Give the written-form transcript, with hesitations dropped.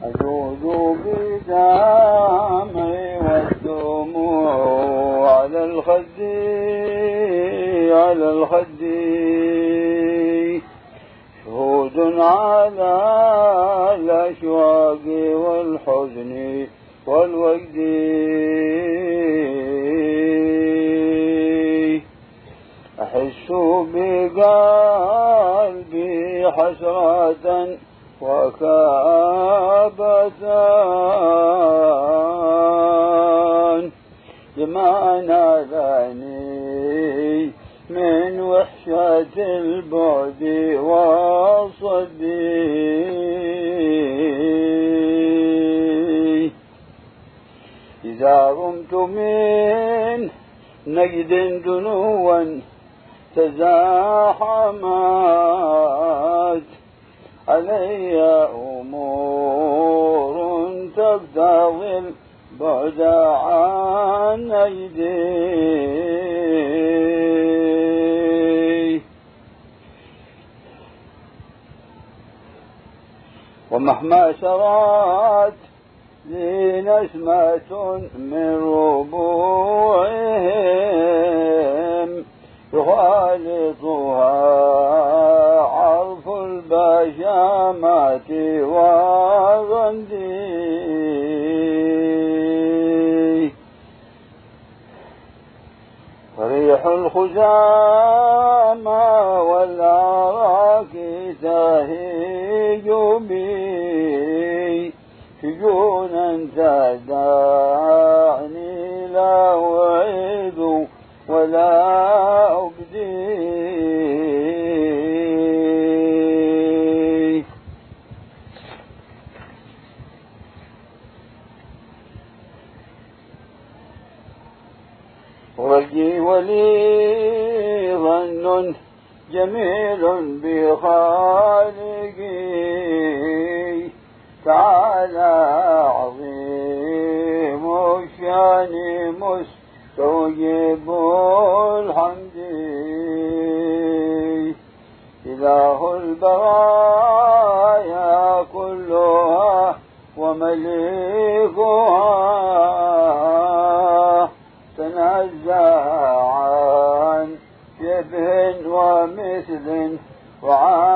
أجود بدمعي والدموع على الخد شهود على الأشواق والحزن والوجد أحس بقلبي حسرة وكابة لما نالني من وحشة البعد والصد إذا رمت من نجد دنوا تزاحمت علي أمور تبتغي البعد عن نجدي ومهما سرت لي نسمة من ربوعهم يخالطها عرف البشامات والغندي ريح الخزامى والأراك تهيج بي شجونا تدعني لا أعيد ولا أبدي ورجي ولي ظن جميل بخالقي تعالى عظيم الشان مستوجب الحمد إله البرايا كلها ومليكها تنزع عن شبه ومثل وعن